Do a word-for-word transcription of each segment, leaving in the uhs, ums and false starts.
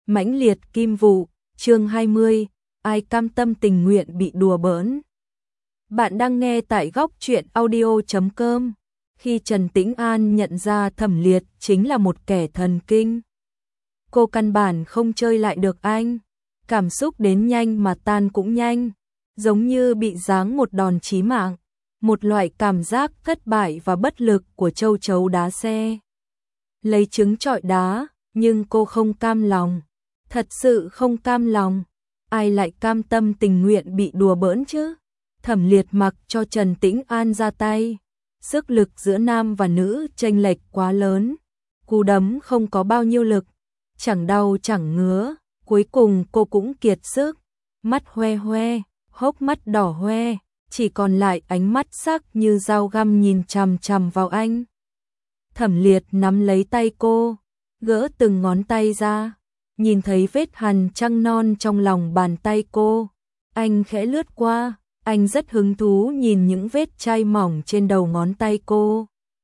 Mãnh liệt kim vụ, chương hai mươi, ai cam tâm tình nguyện bị đùa bỡn. Bạn đang nghe tại góc truyện audio chấm com. Khi Trần Tĩnh An nhận ra Thẩm Liệt chính là một kẻ thần kinh, cô căn bản không chơi lại được anh. Cảm xúc đến nhanh mà tan cũng nhanh, giống như bị giáng một đòn chí mạng, một loại cảm giác thất bại và bất lực của châu chấu đá xe. Lấy trứng trọi đá, nhưng cô không cam lòng, thật sự không cam lòng. Ai lại cam tâm tình nguyện bị đùa bỡn chứ? Thẩm Liệt mặc cho Trần Tĩnh An ra tay. Sức lực giữa nam và nữ chênh lệch quá lớn, cú đấm không có bao nhiêu lực, chẳng đau chẳng ngứa, cuối cùng cô cũng kiệt sức, mắt hoe hoe, hốc mắt đỏ hoe, chỉ còn lại ánh mắt sắc như dao găm nhìn chằm chằm vào anh. Thẩm Liệt nắm lấy tay cô, gỡ từng ngón tay ra, nhìn thấy vết hằn trăng non trong lòng bàn tay cô, anh khẽ lướt qua. Anh rất hứng thú nhìn những vết chai mỏng trên đầu ngón tay cô.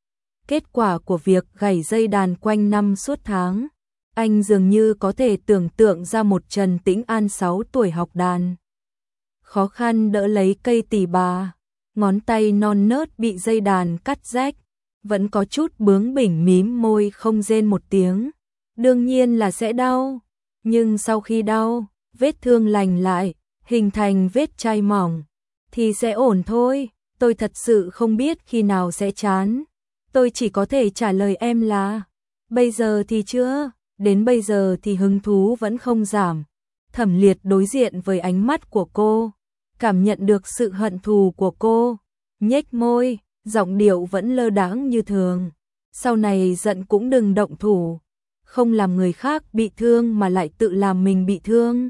Kết quả của việc gảy dây đàn quanh năm suốt tháng, anh dường như có thể tưởng tượng ra một Trần Tĩnh An sáu tuổi học đàn. Khó khăn đỡ lấy cây tỳ bà, ngón tay non nớt bị dây đàn cắt rách, vẫn có chút bướng bỉnh mím môi không rên một tiếng. Đương nhiên là sẽ đau, nhưng sau khi đau, vết thương lành lại, hình thành vết chai mỏng thì sẽ ổn thôi. Tôi thật sự không biết khi nào sẽ chán. Tôi chỉ có thể trả lời em là bây giờ thì chưa, đến bây giờ thì hứng thú vẫn không giảm. Thẩm Liệt đối diện với ánh mắt của cô, cảm nhận được sự hận thù của cô, nhếch môi, giọng điệu vẫn lơ đãng như thường. Sau này giận cũng đừng động thủ, không làm người khác bị thương mà lại tự làm mình bị thương.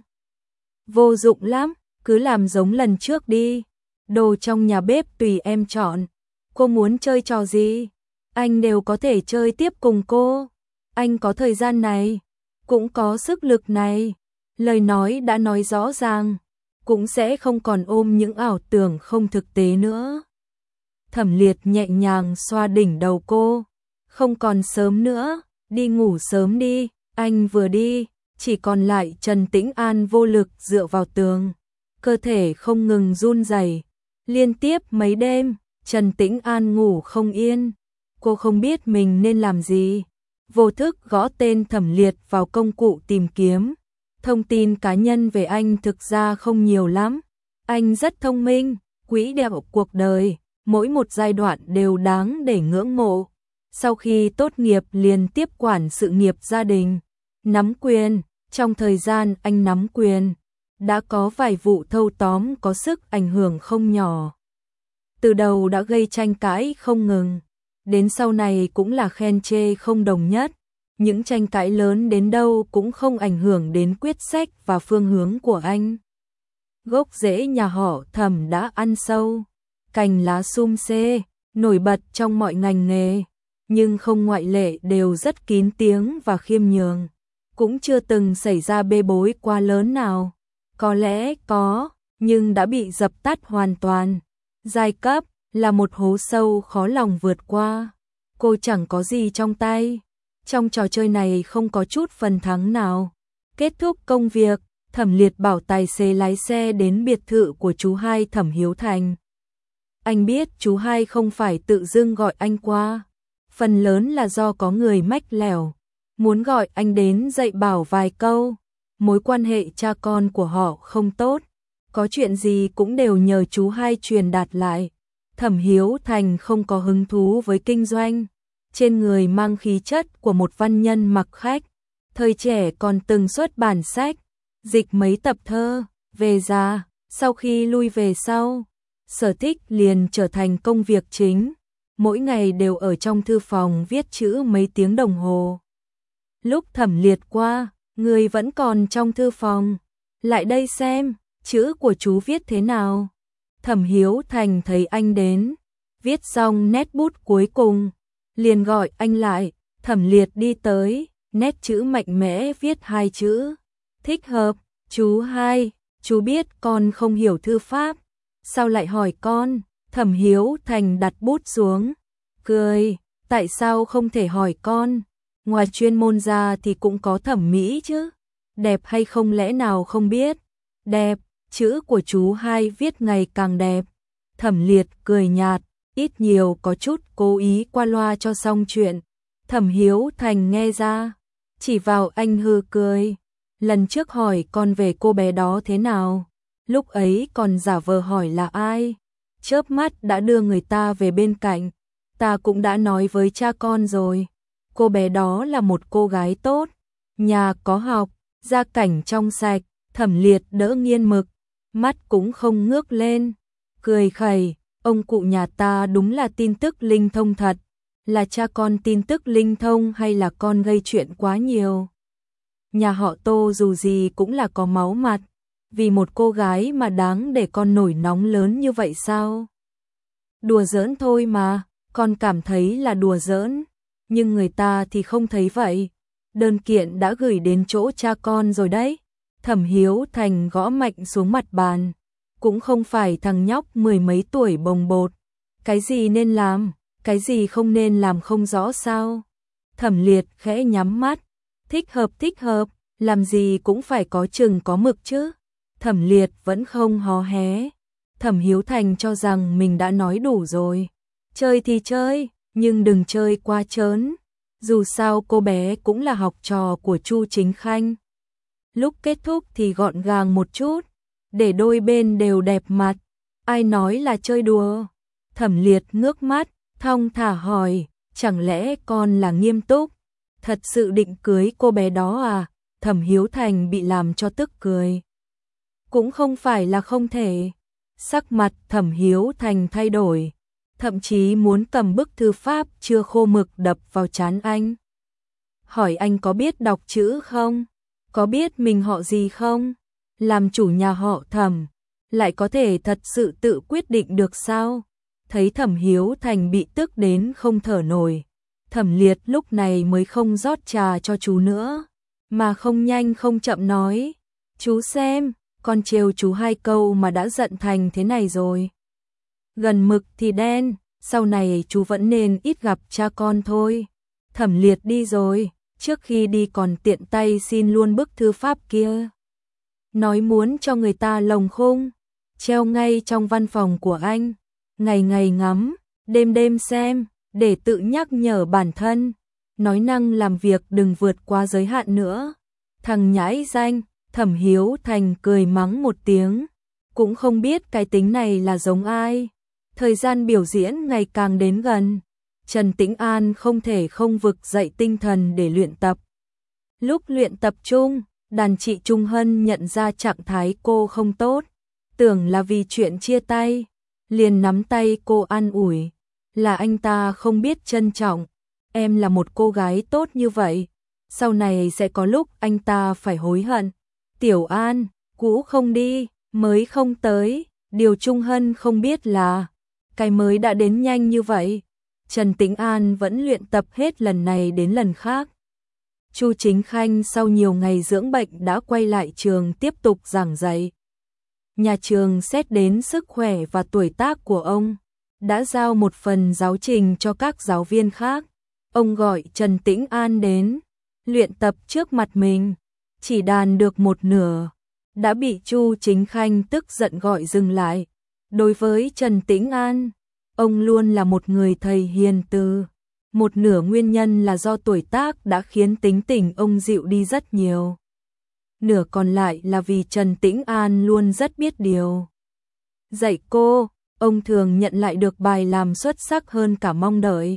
Vô dụng lắm, cứ làm giống lần trước đi. Đồ trong nhà bếp tùy em chọn. Cô muốn chơi trò gì, anh đều có thể chơi tiếp cùng cô. Anh có thời gian này, cũng có sức lực này. Lời nói đã nói rõ ràng, cũng sẽ không còn ôm những ảo tưởng không thực tế nữa. Thẩm Liệt nhẹ nhàng xoa đỉnh đầu cô. Không còn sớm nữa, đi ngủ sớm đi. Anh vừa đi, chỉ còn lại Trần Tĩnh An vô lực dựa vào tường, cơ thể không ngừng run rẩy. Liên tiếp mấy đêm, Trần Tĩnh An ngủ không yên. Cô không biết mình nên làm gì. Vô thức gõ tên Thẩm Liệt vào công cụ tìm kiếm. Thông tin cá nhân về anh thực ra không nhiều lắm. Anh rất thông minh, quỹ đạo cuộc đời, mỗi một giai đoạn đều đáng để ngưỡng mộ. Sau khi tốt nghiệp liền tiếp quản sự nghiệp gia đình, nắm quyền. Trong thời gian anh nắm quyền, đã có vài vụ thâu tóm có sức ảnh hưởng không nhỏ. Từ đầu đã gây tranh cãi không ngừng, đến sau này cũng là khen chê không đồng nhất. Những tranh cãi lớn đến đâu cũng không ảnh hưởng đến quyết sách và phương hướng của anh. Gốc rễ nhà họ Thẩm đã ăn sâu, cành lá sum xê, nổi bật trong mọi ngành nghề, nhưng không ngoại lệ đều rất kín tiếng và khiêm nhường. Cũng chưa từng xảy ra bê bối quá lớn nào. Có lẽ có, nhưng đã bị dập tắt hoàn toàn. Giai cấp là một hố sâu khó lòng vượt qua. Cô chẳng có gì trong tay. Trong trò chơi này không có chút phần thắng nào. Kết thúc công việc, Thẩm Liệt bảo tài xế lái xe đến biệt thự của chú hai Thẩm Hiếu Thành. Anh biết chú hai không phải tự dưng gọi anh qua. Phần lớn là do có người mách lẻo, muốn gọi anh đến dạy bảo vài câu. Mối quan hệ cha con của họ không tốt, có chuyện gì cũng đều nhờ chú hai truyền đạt lại. Thẩm Hiếu Thành không có hứng thú với kinh doanh, trên người mang khí chất của một văn nhân mặc khách, thời trẻ còn từng xuất bản sách, dịch mấy tập thơ. Về già, sau khi lui về sau, sở thích liền trở thành công việc chính, mỗi ngày đều ở trong thư phòng viết chữ mấy tiếng đồng hồ. Lúc Thẩm Liệt qua, người vẫn còn trong thư phòng. Lại đây xem, chữ của chú viết thế nào. Thẩm Hiếu Thành thấy anh đến, viết xong nét bút cuối cùng, liền gọi anh lại. Thẩm Liệt đi tới, nét chữ mạnh mẽ viết hai chữ. Thích hợp. Chú hai, chú biết con không hiểu thư pháp, sao lại hỏi con? Thẩm Hiếu Thành đặt bút xuống, cười, tại sao không thể hỏi con? Ngoài chuyên môn ra thì cũng có thẩm mỹ chứ. đẹp hay không lẽ nào không biết? Đẹp, chữ của chú hai viết ngày càng đẹp. Thẩm Liệt cười nhạt, ít nhiều có chút cố ý qua loa cho xong chuyện. Thẩm Hiếu Thành nghe ra, chỉ vào anh hư cười. Lần trước hỏi con về cô bé đó thế nào, lúc ấy còn giả vờ hỏi là ai. Chớp mắt đã đưa người ta về bên cạnh. Ta cũng đã nói với cha con rồi. Cô bé đó là một cô gái tốt, nhà có học, gia cảnh trong sạch. Thẩm Liệt đỡ nghiên mực, mắt cũng không ngước lên, cười khẩy, ông cụ nhà ta đúng là tin tức linh thông thật. Là cha con tin tức linh thông hay là con gây chuyện quá nhiều? Nhà họ Tô dù gì cũng là có máu mặt, vì một cô gái mà đáng để con nổi nóng lớn như vậy sao? Đùa giỡn thôi mà, con cảm thấy là đùa giỡn, nhưng người ta thì không thấy vậy. Đơn kiện đã gửi đến chỗ cha con rồi đấy. Thẩm Hiếu Thành gõ mạnh xuống mặt bàn, cũng không phải thằng nhóc mười mấy tuổi bồng bột. Cái gì nên làm, cái gì không nên làm không rõ sao? Thẩm Liệt khẽ nhắm mắt, thích hợp thích hợp, làm gì cũng phải có chừng có mực chứ. Thẩm Liệt vẫn không hó hé. Thẩm Hiếu Thành cho rằng mình đã nói đủ rồi. Chơi thì chơi, nhưng đừng chơi quá trớn. Dù sao cô bé cũng là học trò của Chu Chính Khanh. Lúc kết thúc thì gọn gàng một chút, để đôi bên đều đẹp mặt. Ai nói là chơi đùa? Thẩm Liệt ngước mắt, thong thả hỏi, chẳng lẽ con là nghiêm túc? Thật sự định cưới cô bé đó à? Thẩm Hiếu Thành bị làm cho tức cười. Cũng không phải là không thể. Sắc mặt Thẩm Hiếu Thành thay đổi, thậm chí muốn cầm bức thư pháp chưa khô mực đập vào trán anh. Hỏi anh có biết đọc chữ không? Có biết mình họ gì không? Làm chủ nhà họ Thẩm, lại có thể thật sự tự quyết định được sao? Thấy Thẩm Hiếu Thành bị tức đến không thở nổi, Thẩm Liệt lúc này mới không rót trà cho chú nữa, mà không nhanh không chậm nói, chú xem, con trêu chú hai câu mà đã giận thành thế này rồi. Gần mực thì đen, sau này chú vẫn nên ít gặp cha con thôi. Thẩm Liệt đi rồi, trước khi đi còn tiện tay xin luôn bức thư pháp kia. Nói muốn cho người ta lồng khung, treo ngay trong văn phòng của anh, ngày ngày ngắm, đêm đêm xem, để tự nhắc nhở bản thân, nói năng làm việc đừng vượt qua giới hạn nữa. Thằng nhãi danh, Thẩm Hiếu Thành cười mắng một tiếng, cũng không biết cái tính này là giống ai. Thời gian biểu diễn ngày càng đến gần, Trần Tĩnh An không thể không vực dậy tinh thần để luyện tập. Lúc luyện tập chung, đàn chị Trung Hân nhận ra trạng thái cô không tốt, tưởng là vì chuyện chia tay, liền nắm tay cô an ủi, là anh ta không biết trân trọng, em là một cô gái tốt như vậy, sau này sẽ có lúc anh ta phải hối hận. Tiểu An, cũ không đi, mới không tới, điều Trung Hân không biết là, cái mới đã đến nhanh như vậy. Trần Tĩnh An vẫn luyện tập hết lần này đến lần khác. Chu Chính Khanh sau nhiều ngày dưỡng bệnh đã quay lại trường tiếp tục giảng dạy. Nhà trường xét đến sức khỏe và tuổi tác của ông, đã giao một phần giáo trình cho các giáo viên khác. Ông gọi Trần Tĩnh An đến, luyện tập trước mặt mình, chỉ đàn được một nửa, đã bị Chu Chính Khanh tức giận gọi dừng lại. Đối với Trần Tĩnh An, ông luôn là một người thầy hiền từ. Một nửa nguyên nhân là do tuổi tác đã khiến tính tình ông dịu đi rất nhiều. Nửa còn lại là vì Trần Tĩnh An luôn rất biết điều. Dạy cô, ông thường nhận lại được bài làm xuất sắc hơn cả mong đợi.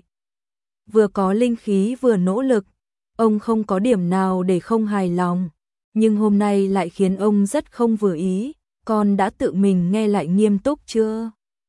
Vừa có linh khí vừa nỗ lực, ông không có điểm nào để không hài lòng. Nhưng hôm nay lại khiến ông rất không vừa ý. Con đã tự mình nghe lại nghiêm túc chưa?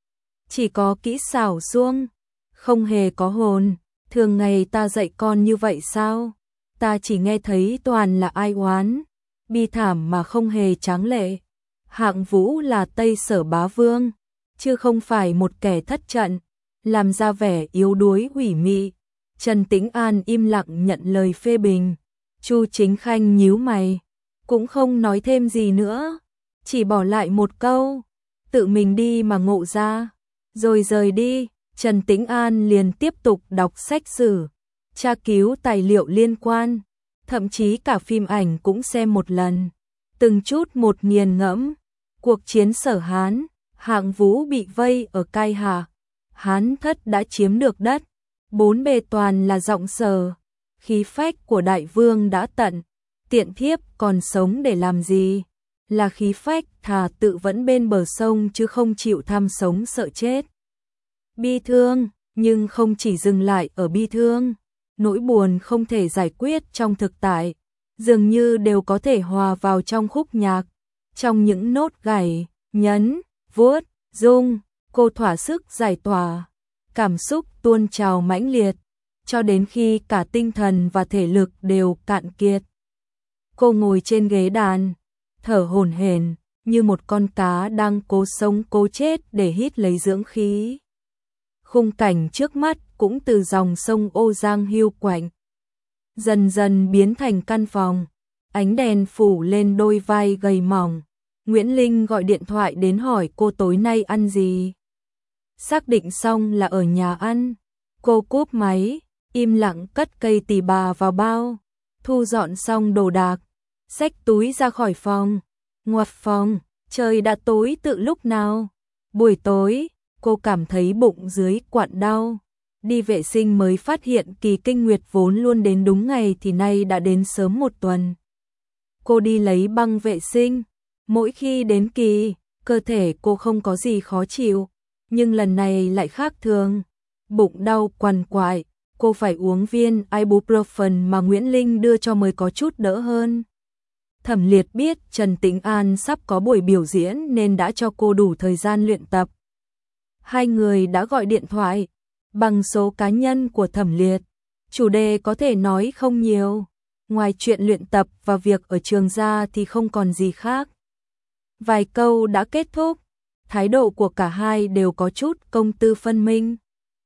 Chỉ có kỹ xảo xuông, không hề có hồn. Thường ngày ta dạy con như vậy sao? Ta chỉ nghe thấy toàn là ai oán, bi thảm mà không hề tráng lệ. Hạng Vũ là Tây Sở bá vương, chứ không phải một kẻ thất trận, làm ra vẻ yếu đuối ủy mị. Trần Tĩnh An im lặng nhận lời phê bình. Chu Chính Khanh nhíu mày, cũng không nói thêm gì nữa, chỉ bỏ lại một câu, tự mình đi mà ngộ ra, rồi rời đi. Trần Tĩnh An liền tiếp tục đọc sách sử, tra cứu tài liệu liên quan. thậm chí cả phim ảnh cũng xem một lần, từng chút một nghiền ngẫm. Cuộc chiến Sở Hán, Hạng Vũ bị vây ở Cai Hà, Hán Thất đã chiếm được đất, bốn bề toàn là giọng Sở, khí phách của đại vương đã tận, tiện thiếp còn sống để làm gì? Là khí phách thà tự vẫn bên bờ sông chứ không chịu tham sống sợ chết. Bi thương, nhưng không chỉ dừng lại ở bi thương, nỗi buồn không thể giải quyết trong thực tại, dường như đều có thể hòa vào trong khúc nhạc, trong những nốt gảy, nhấn, vuốt, rung, cô thỏa sức giải tỏa, cảm xúc tuôn trào mãnh liệt, cho đến khi cả tinh thần và thể lực đều cạn kiệt. Cô ngồi trên ghế đàn, thở hổn hển như một con cá đang cố sống cố chết để hít lấy dưỡng khí. Khung cảnh trước mắt cũng từ dòng sông Ô Giang hiu quạnh, dần dần biến thành căn phòng, ánh đèn phủ lên đôi vai gầy mỏng. Nguyễn Linh gọi điện thoại đến hỏi cô tối nay ăn gì. Xác định xong là ở nhà ăn, cô cúp máy, im lặng cất cây tỳ bà vào bao, thu dọn xong đồ đạc, xách túi ra khỏi phòng. Ngoặt phòng, trời đã tối từ lúc nào. Buổi tối, cô cảm thấy bụng dưới quặn đau. Đi vệ sinh mới phát hiện kỳ kinh nguyệt vốn luôn đến đúng ngày thì nay đã đến sớm một tuần. Cô đi lấy băng vệ sinh. Mỗi khi đến kỳ, cơ thể cô không có gì khó chịu, nhưng lần này lại khác thường. Bụng đau quằn quại, cô phải uống viên ibuprofen mà Nguyễn Linh đưa cho mới có chút đỡ hơn. Thẩm Liệt biết Trần Tĩnh An sắp có buổi biểu diễn nên đã cho cô đủ thời gian luyện tập. Hai người đã gọi điện thoại bằng số cá nhân của Thẩm Liệt. Chủ đề có thể nói không nhiều, ngoài chuyện luyện tập và việc ở trường ra thì không còn gì khác. Vài câu đã kết thúc, thái độ của cả hai đều có chút công tư phân minh.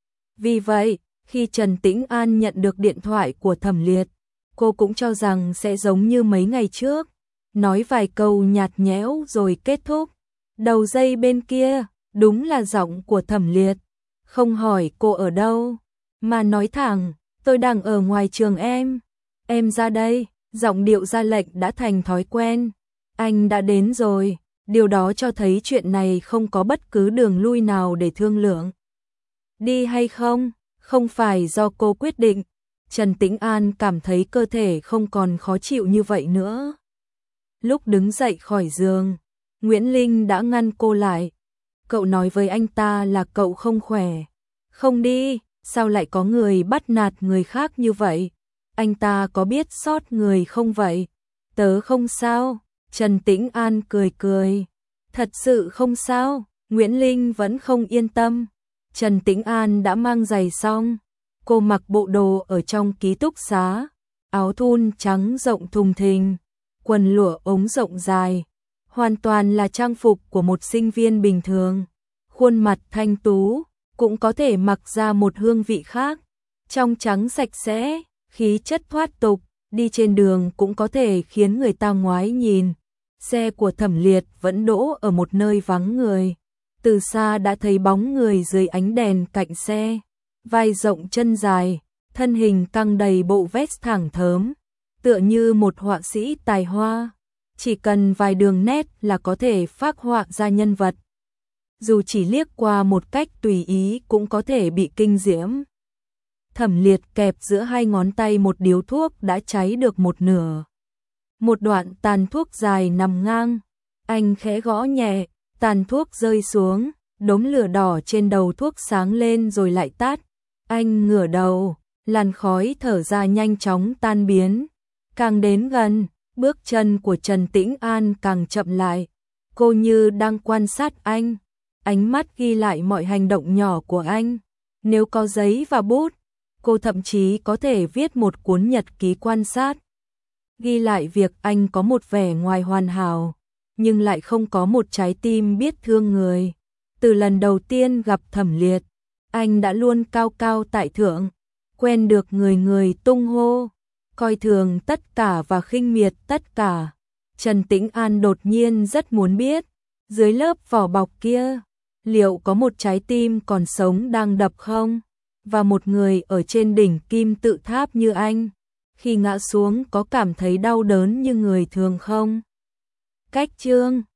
Vì vậy, khi Trần Tĩnh An nhận được điện thoại của Thẩm Liệt, cô cũng cho rằng sẽ giống như mấy ngày trước, nói vài câu nhạt nhẽo rồi kết thúc. Đầu dây bên kia, đúng là giọng của Thẩm Liệt, không hỏi cô ở đâu, mà nói thẳng, tôi đang ở ngoài trường em, em ra đây, giọng điệu ra lệnh đã thành thói quen. Anh đã đến rồi, điều đó cho thấy chuyện này không có bất cứ đường lui nào để thương lượng. Đi hay không, không phải do cô quyết định. Trần Tĩnh An cảm thấy cơ thể không còn khó chịu như vậy nữa. Lúc đứng dậy khỏi giường, Nguyễn Linh đã ngăn cô lại. Cậu nói với anh ta là cậu không khỏe. Không đi, sao lại có người bắt nạt người khác như vậy? Anh ta có biết sót người không vậy? Tớ không sao. Trần Tĩnh An cười cười. Thật sự không sao. Nguyễn Linh vẫn không yên tâm. Trần Tĩnh An đã mang giày xong. Cô mặc bộ đồ ở trong ký túc xá, áo thun trắng rộng thùng thình, quần lụa ống rộng dài, hoàn toàn là trang phục của một sinh viên bình thường. Khuôn mặt thanh tú, cũng có thể mặc ra một hương vị khác, trong trắng sạch sẽ, khí chất thoát tục, đi trên đường cũng có thể khiến người ta ngoái nhìn. Xe của Thẩm Liệt vẫn đỗ ở một nơi vắng người, từ xa đã thấy bóng người dưới ánh đèn cạnh xe. Vai rộng chân dài, thân hình căng đầy bộ vest thẳng thớm, tựa như một họa sĩ tài hoa, chỉ cần vài đường nét là có thể phác họa ra nhân vật. Dù chỉ liếc qua một cách tùy ý cũng có thể bị kinh diễm. Thẩm Liệt kẹp giữa hai ngón tay một điếu thuốc đã cháy được một nửa. Một đoạn tàn thuốc dài nằm ngang, anh khẽ gõ nhẹ, tàn thuốc rơi xuống, đốm lửa đỏ trên đầu thuốc sáng lên rồi lại tắt. Anh ngửa đầu, làn khói thở ra nhanh chóng tan biến. Càng đến gần, bước chân của Trần Tĩnh An càng chậm lại. Cô như đang quan sát anh, ánh mắt ghi lại mọi hành động nhỏ của anh. Nếu có giấy và bút, cô thậm chí có thể viết một cuốn nhật ký quan sát. Ghi lại việc anh có một vẻ ngoài hoàn hảo, nhưng lại không có một trái tim biết thương người. Từ lần đầu tiên gặp Thẩm Liệt, anh đã luôn cao cao tại thượng, quen được người người tung hô, coi thường tất cả và khinh miệt tất cả. Trần Tĩnh An đột nhiên rất muốn biết, dưới lớp vỏ bọc kia, liệu có một trái tim còn sống đang đập không? Và một người ở trên đỉnh kim tự tháp như anh, Khi ngã xuống có cảm thấy đau đớn như người thường không? Cách chương